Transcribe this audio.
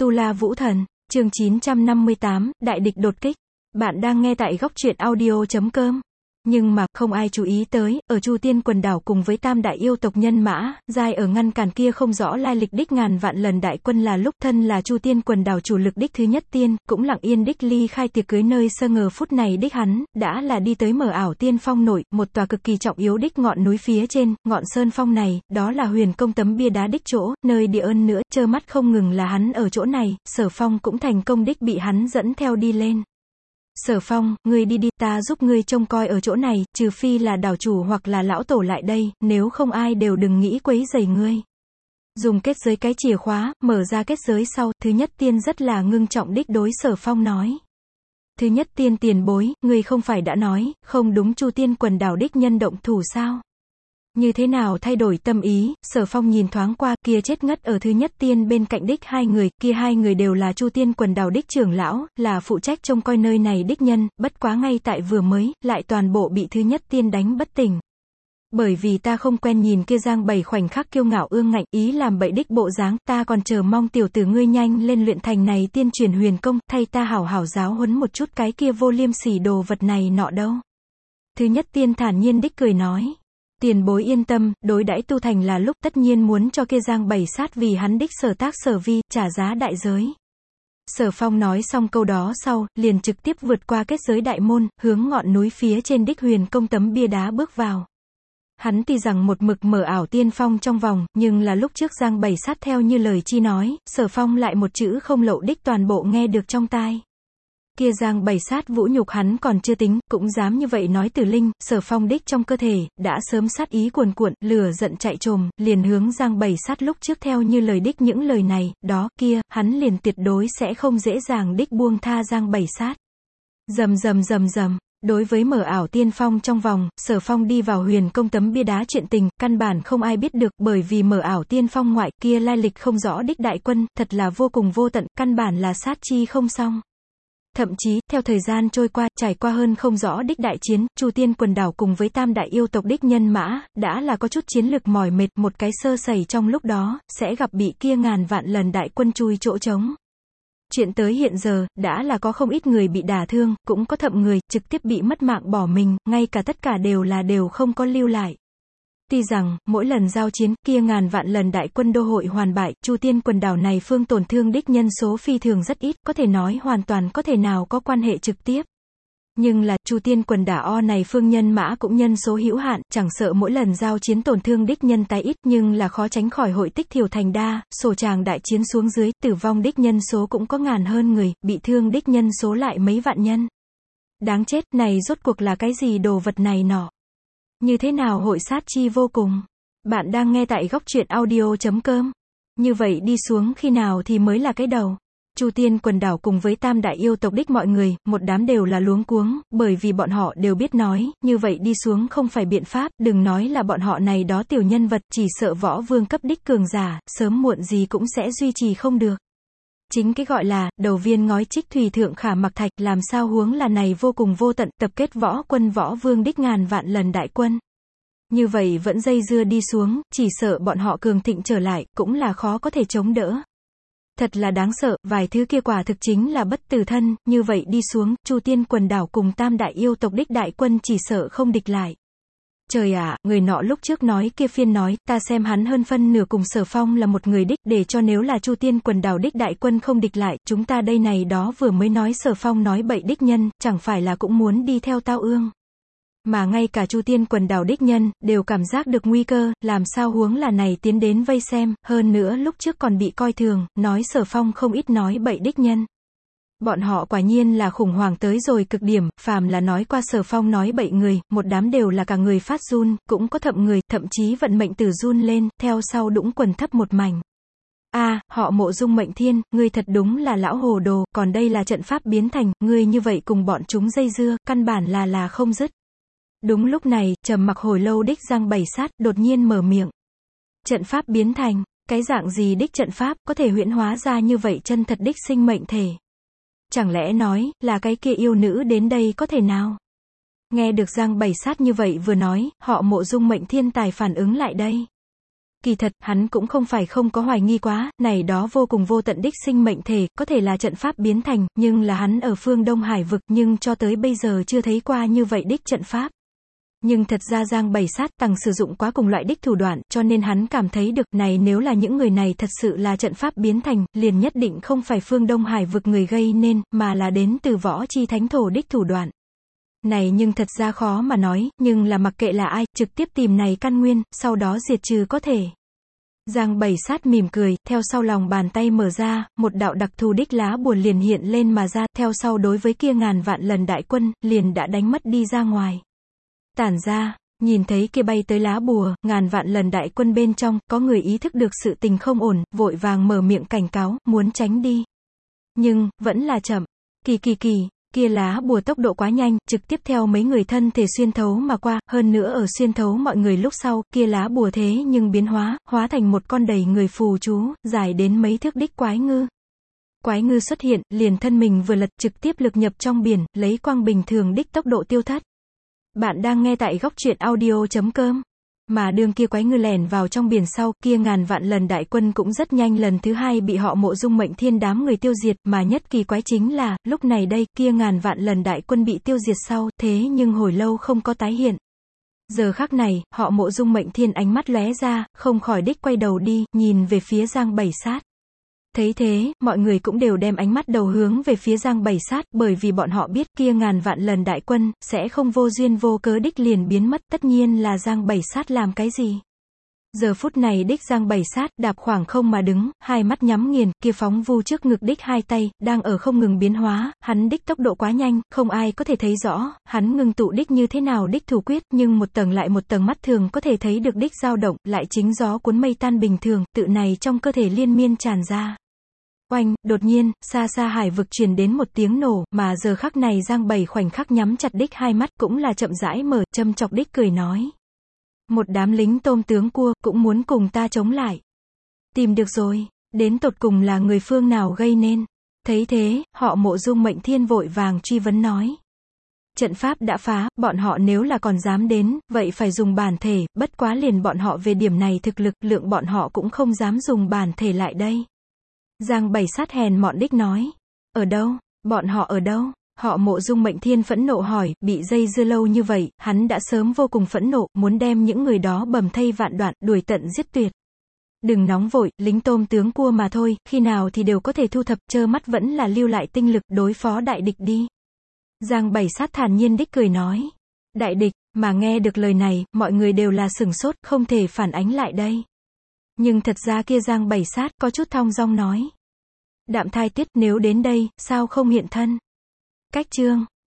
Tu La Vũ Thần, chương 958, Đại địch đột kích. Bạn đang nghe tại góc truyện audio.com. Nhưng mà, không ai chú ý tới, ở Chu Tiên quần đảo cùng với tam đại yêu tộc nhân mã, giai ở ngăn cản kia không rõ lai lịch đích ngàn vạn lần đại quân là lúc thân là Chu Tiên quần đảo chủ lực đích thứ nhất tiên, cũng lặng yên đích ly khai tiệc cưới nơi sơ ngờ phút này đích hắn, đã là đi tới Mờ Ảo Tiên Phong nội, một tòa cực kỳ trọng yếu đích ngọn núi phía trên, ngọn sơn phong này, đó là Huyền Công tấm bia đá đích chỗ, nơi địa ân nữa, trơ mắt không ngừng là hắn ở chỗ này, Sở Phong cũng thành công đích bị hắn dẫn theo đi lên. Sở Phong, ngươi đi đi, ta giúp ngươi trông coi ở chỗ này, trừ phi là đảo chủ hoặc là lão tổ lại đây, nếu không ai đều đừng nghĩ quấy rầy ngươi. Dùng kết giới cái chìa khóa, mở ra kết giới sau, thứ nhất tiên rất là ngưng trọng đích đối Sở Phong nói. Thứ nhất tiên tiền bối, ngươi không phải đã nói, không đúng Chu Tiên quần đảo đích nhân động thủ sao? Như thế nào thay đổi tâm ý, Sở Phong nhìn thoáng qua, kia chết ngất ở thứ nhất tiên bên cạnh đích hai người, kia hai người đều là Chu Tiên quần đảo đích trưởng lão, là phụ trách trông coi nơi này đích nhân, bất quá ngay tại vừa mới, lại toàn bộ bị thứ nhất tiên đánh bất tỉnh. Bởi vì ta không quen nhìn kia Giang Bảy khoảnh khắc kiêu ngạo ương ngạnh, ý làm bậy đích bộ dáng, ta còn chờ mong tiểu tử ngươi nhanh lên luyện thành này tiên truyền huyền công, thay ta hảo hảo giáo huấn một chút cái kia vô liêm sỉ đồ vật này nọ đâu. Thứ nhất tiên thản nhiên đích cười nói. Tiền bối yên tâm, đối đãi tu thành là lúc tất nhiên muốn cho kia Giang Bảy sát vì hắn đích sở tác sở vi, trả giá đại giới. Sở Phong nói xong câu đó sau, liền trực tiếp vượt qua kết giới đại môn, hướng ngọn núi phía trên đích Huyền Công tấm bia đá bước vào. Hắn tuy rằng một mực Mở Ảo Tiên Phong trong vòng, nhưng là lúc trước Giang Bảy sát theo như lời chi nói, Sở Phong lại một chữ không lậu đích toàn bộ nghe được trong tai. Kia Giang Bảy sát vũ nhục hắn còn chưa tính, cũng dám như vậy nói Tử Linh, Sở Phong đích trong cơ thể, đã sớm sát ý cuồn cuộn, lửa giận chạy trồm, liền hướng Giang Bảy sát lúc trước theo như lời đích những lời này, đó, kia, hắn liền tuyệt đối sẽ không dễ dàng đích buông tha Giang Bảy sát. Rầm rầm rầm rầm. Đối với Mở Ảo Tiên Phong trong vòng, Sở Phong đi vào Huyền Công tấm bia đá chuyện tình, căn bản không ai biết được, bởi vì Mở Ảo Tiên Phong ngoại kia lai lịch không rõ đích đại quân, thật là vô cùng vô tận, căn bản là sát chi không xong. Thậm chí, theo thời gian trôi qua, trải qua hơn không rõ đích đại chiến, Chu Tiên quần đảo cùng với tam đại yêu tộc đích nhân mã, đã là có chút chiến lực mỏi mệt, một cái sơ sẩy trong lúc đó, sẽ gặp bị kia ngàn vạn lần đại quân chui chỗ trống. Chuyện tới hiện giờ, đã là có không ít người bị đả thương, cũng có thậm người, trực tiếp bị mất mạng bỏ mình, ngay cả tất cả đều không có lưu lại. Tuy rằng, mỗi lần giao chiến, kia ngàn vạn lần đại quân đô hội hoàn bại, Chu Tiên quần đảo này phương tổn thương đích nhân số phi thường rất ít, có thể nói hoàn toàn có thể nào có quan hệ trực tiếp. Nhưng là, Chu Tiên quần đảo này phương nhân mã cũng nhân số hữu hạn, chẳng sợ mỗi lần giao chiến tổn thương đích nhân tái ít, nhưng là khó tránh khỏi hội tích thiểu thành đa, sổ tràng đại chiến xuống dưới, tử vong đích nhân số cũng có ngàn hơn người, bị thương đích nhân số lại mấy vạn nhân. Đáng chết, này rốt cuộc là cái gì đồ vật này nọ? Như thế nào hội sát chi vô cùng? Bạn đang nghe tại góc truyện audio.com. Như vậy đi xuống khi nào thì mới là cái đầu? Chu Tiên quần đảo cùng với tam đại yêu tộc đích mọi người, một đám đều là luống cuống, bởi vì bọn họ đều biết nói, như vậy đi xuống không phải biện pháp, đừng nói là bọn họ này đó tiểu nhân vật, chỉ sợ võ vương cấp đích cường giả, sớm muộn gì cũng sẽ duy trì không được. Chính cái gọi là, đầu viên ngói trích thủy thượng khả mặc thạch, làm sao huống là này vô cùng vô tận, tập kết võ quân võ vương đích ngàn vạn lần đại quân. Như vậy vẫn dây dưa đi xuống, chỉ sợ bọn họ cường thịnh trở lại, cũng là khó có thể chống đỡ. Thật là đáng sợ, vài thứ kia quả thực chính là bất tử thân, như vậy đi xuống, Chu Tiên quần đảo cùng tam đại yêu tộc đích đại quân chỉ sợ không địch lại. Trời ạ, người nọ lúc trước nói kia phiên nói, ta xem hắn hơn phân nửa cùng Sở Phong là một người đích, để cho nếu là Chu Tiên quần đảo đích đại quân không địch lại, chúng ta đây này đó vừa mới nói Sở Phong nói bậy đích nhân, chẳng phải là cũng muốn đi theo tao ương. Mà ngay cả Chu Tiên quần đảo đích nhân, đều cảm giác được nguy cơ, làm sao huống là này tiến đến vây xem, hơn nữa lúc trước còn bị coi thường, nói Sở Phong không ít nói bậy đích nhân. Bọn họ quả nhiên là khủng hoảng tới rồi cực điểm, phàm là nói qua Sở Phong nói bậy người, một đám đều là cả người phát run, cũng có thậm người, thậm chí vận mệnh từ run lên, theo sau đũng quần thấp một mảnh. Họ Mộ Dung Mệnh Thiên, ngươi thật đúng là lão hồ đồ, còn đây là trận pháp biến thành, ngươi như vậy cùng bọn chúng dây dưa, căn bản là không dứt. Đúng lúc này, trầm mặc hồi lâu đích Giang Bảy sát, đột nhiên mở miệng. Trận pháp biến thành, cái dạng gì đích trận pháp, có thể huyễn hóa ra như vậy chân thật đích sinh mệnh thể? Chẳng lẽ nói, là cái kia yêu nữ đến đây có thể nào? Nghe được Giang Bảy sát như vậy vừa nói, họ Mộ Dung Mệnh Thiên tài phản ứng lại đây. Kỳ thật, hắn cũng không phải không có hoài nghi quá, này đó vô cùng vô tận đích sinh mệnh thể, có thể là trận pháp biến thành, nhưng là hắn ở phương Đông Hải vực, nhưng cho tới bây giờ chưa thấy qua như vậy đích trận pháp. Nhưng thật ra Giang Bảy Sát Tằng sử dụng quá cùng loại đích thủ đoạn, cho nên hắn cảm thấy được, này nếu là những người này thật sự là trận pháp biến thành, liền nhất định không phải phương Đông Hải vực người gây nên, mà là đến từ võ chi thánh thổ đích thủ đoạn. Này nhưng thật ra khó mà nói, nhưng là mặc kệ là ai, trực tiếp tìm này căn nguyên, sau đó diệt trừ có thể. Giang Bảy Sát mỉm cười, theo sau lòng bàn tay mở ra, một đạo đặc thù đích lá bùa liền hiện lên mà ra, theo sau đối với kia ngàn vạn lần đại quân, liền đã đánh mất đi ra ngoài. Tản ra, nhìn thấy kia bay tới lá bùa, ngàn vạn lần đại quân bên trong, có người ý thức được sự tình không ổn, vội vàng mở miệng cảnh cáo, muốn tránh đi. Nhưng, vẫn là chậm. Kỳ, kia lá bùa tốc độ quá nhanh, trực tiếp theo mấy người thân thể xuyên thấu mà qua, hơn nữa ở xuyên thấu mọi người lúc sau, kia lá bùa thế nhưng biến hóa thành một con đầy người phù chú, dài đến mấy thước đích quái ngư. Quái ngư xuất hiện, liền thân mình vừa lật trực tiếp lực nhập trong biển, lấy quang bình thường đích tốc độ tiêu thất. Bạn đang nghe tại góc truyện audio.com. Mà đường kia quái ngư lẻn vào trong biển sau, kia ngàn vạn lần đại quân cũng rất nhanh lần thứ hai bị họ Mộ Dung Mệnh Thiên đám người tiêu diệt, mà nhất kỳ quái chính là, lúc này đây, kia ngàn vạn lần đại quân bị tiêu diệt sau, thế nhưng hồi lâu không có tái hiện. Giờ khắc này, họ Mộ Dung Mệnh Thiên ánh mắt lóe ra, không khỏi đích quay đầu đi, nhìn về phía Giang Bảy Sát. Thấy thế, mọi người cũng đều đem ánh mắt đầu hướng về phía Giang Bảy Sát, bởi vì bọn họ biết kia ngàn vạn lần đại quân, sẽ không vô duyên vô cớ đích liền biến mất, tất nhiên là Giang Bảy Sát làm cái gì. Giờ phút này đích Giang Bảy Sát, đạp khoảng không mà đứng, hai mắt nhắm nghiền, kia phóng vu trước ngực đích hai tay, đang ở không ngừng biến hóa, hắn đích tốc độ quá nhanh, không ai có thể thấy rõ, hắn ngưng tụ đích như thế nào đích thủ quyết, nhưng một tầng lại một tầng mắt thường có thể thấy được đích dao động, lại chính gió cuốn mây tan bình thường, tự này trong cơ thể liên miên tràn ra. Oanh, đột nhiên, xa xa hải vực truyền đến một tiếng nổ, mà giờ khắc này Giang Bảy khoảnh khắc nhắm chặt đích hai mắt, cũng là chậm rãi mở, châm chọc đích cười nói. Một đám lính tôm tướng cua, cũng muốn cùng ta chống lại. Tìm được rồi, đến tột cùng là người phương nào gây nên. Thấy thế, họ Mộ Dung Mệnh Thiên vội vàng truy vấn nói. Trận pháp đã phá, bọn họ nếu là còn dám đến, vậy phải dùng bản thể, bất quá liền bọn họ về điểm này thực lực, lượng bọn họ cũng không dám dùng bản thể lại đây. Giang Bảy Sát hèn mọn đích nói. Ở đâu? Bọn họ ở đâu? Họ Mộ Dung Mệnh Thiên phẫn nộ hỏi, bị dây dưa lâu như vậy, hắn đã sớm vô cùng phẫn nộ, muốn đem những người đó bầm thây vạn đoạn, đuổi tận giết tuyệt. Đừng nóng vội, lính tôm tướng cua mà thôi, khi nào thì đều có thể thu thập, trơ mắt vẫn là lưu lại tinh lực đối phó đại địch đi. Giang Bảy Sát thản nhiên đích cười nói. Đại địch, mà nghe được lời này, mọi người đều là sửng sốt, không thể phản ánh lại đây. Nhưng thật ra kia Giang Bảy Sát có chút thong dong nói. Đạm Thai Tuyết nếu đến đây, sao không hiện thân? Cách chương.